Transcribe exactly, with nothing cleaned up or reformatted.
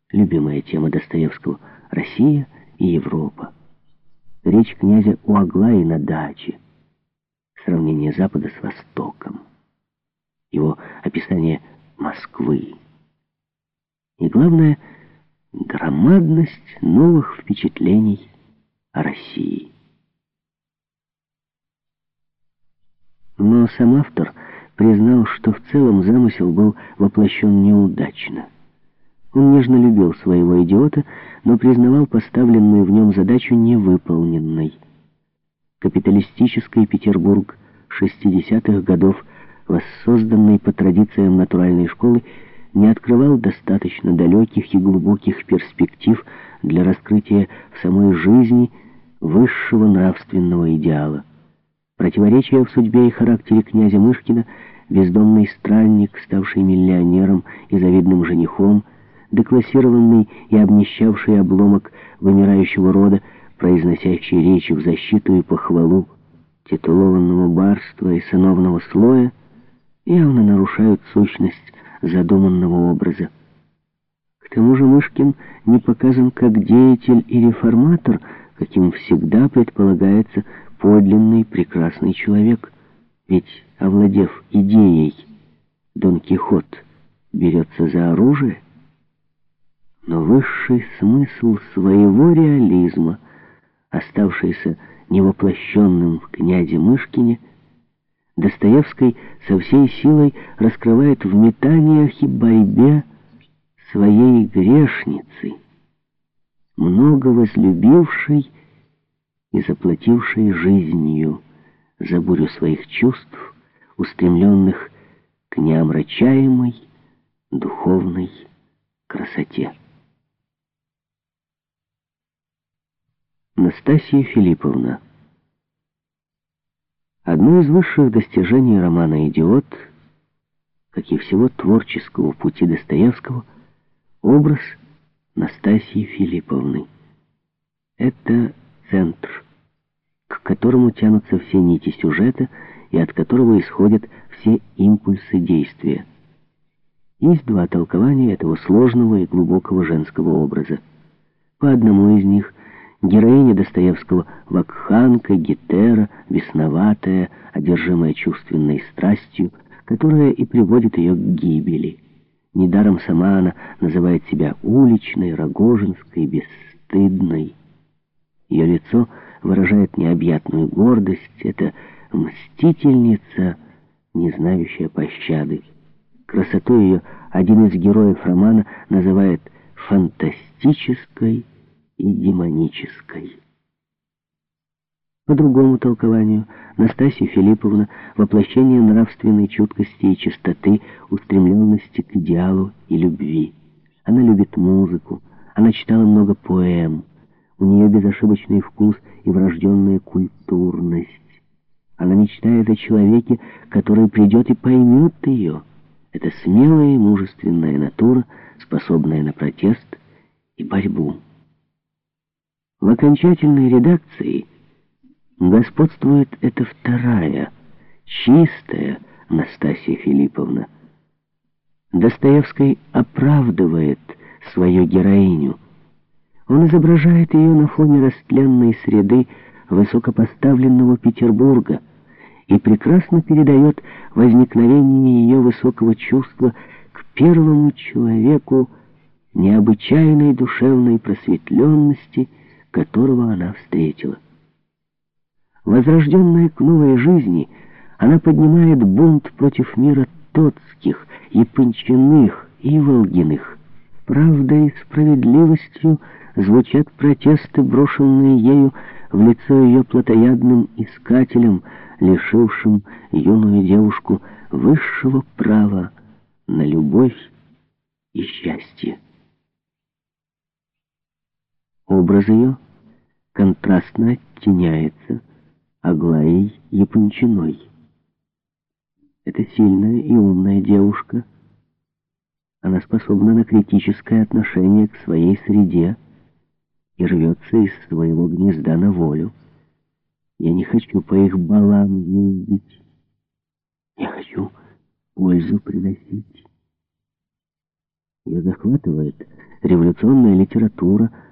Любимая тема Достоевского — Россия и Европа. Речь князя у Аглаи на даче. Сравнение Запада с Востоком. Его описание Москвы. И главное — громадность новых впечатлений о России. Но сам автор признал, что в целом замысел был воплощен неудачно. Он нежно любил своего идиота, но признавал поставленную в нем задачу невыполненной. Капиталистический Петербург шестидесятых годов, воссозданный по традициям натуральной школы, не открывал достаточно далеких и глубоких перспектив для раскрытия в самой жизни высшего нравственного идеала. Противоречия в судьбе и характере князя Мышкина, бездомный странник, ставший миллионером и завидным женихом, деклассированный и обнищавший обломок вымирающего рода, произносящий речи в защиту и похвалу титулованного барства и сыновного слоя, явно нарушают сущность задуманного образа. К тому же Мышкин не показан как деятель и реформатор, каким всегда предполагается подлинный прекрасный человек. Ведь, овладев идеей, Дон Кихот берется за оружие. Но высший смысл своего реализма, оставшийся невоплощенным в князе Мышкине, Достоевский со всей силой раскрывает в метаниях и борьбе своей грешницы, много возлюбившей и заплатившей жизнью за бурю своих чувств, устремленных к неомрачаемой духовной красоте. Настасья Филипповна. Одно из высших достижений романа «Идиот», как и всего творческого пути Достоевского, образ Настасьи Филипповны. Это центр, к которому тянутся все нити сюжета и от которого исходят все импульсы действия. Есть два толкования этого сложного и глубокого женского образа. По одному из них героиня Достоевского — вакханка, гетера, бесноватая, одержимая чувственной страстью, которая и приводит ее к гибели. Недаром сама она называет себя уличной, рогожинской, бесстыдной. Ее лицо выражает необъятную гордость. Это мстительница, не знающая пощады. Красоту ее один из героев романа называет фантастической и демонической. По другому толкованию, Настасья Филипповна — воплощение нравственной чуткости и чистоты, устремленности к идеалу и любви. Она любит музыку, она читала много поэм, у нее безошибочный вкус и врожденная культурность. Она мечтает о человеке, который придет и поймет ее. Это смелая и мужественная натура, способная на протест и борьбу. В окончательной редакции господствует эта вторая, чистая Настасья Филипповна. Достоевский оправдывает свою героиню. Он изображает ее на фоне растленной среды высокопоставленного Петербурга и прекрасно передает возникновение ее высокого чувства к первому человеку необычайной душевной просветленности, которого она встретила. Возрожденная к новой жизни, она поднимает бунт против мира Тоцких, Япончиных и Волгиных. Правдой и справедливостью звучат протесты, брошенные ею в лицо ее плотоядным искателям, лишившим юную девушку высшего права на любовь и счастье. Образ ее контрастно оттеняется Аглаей Япончиной. Это сильная и умная девушка. Она способна на критическое отношение к своей среде и рвется из своего гнезда на волю. Я не хочу по их балам ездить. Я хочу пользу приносить. Ее захватывает революционная литература,